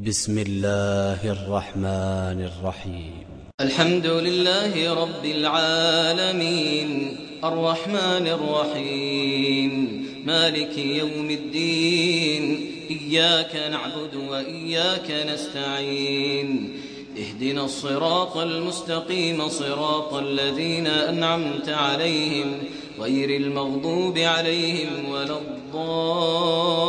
بسم الله الرحمن الرحيم. الحمد لله رب العالمين الرحمن الرحيم مالك يوم الدين إياك نعبد وإياك نستعين اهدنا الصراط المستقيم صراط الذين أنعمت عليهم غير المغضوب عليهم ولا الضالين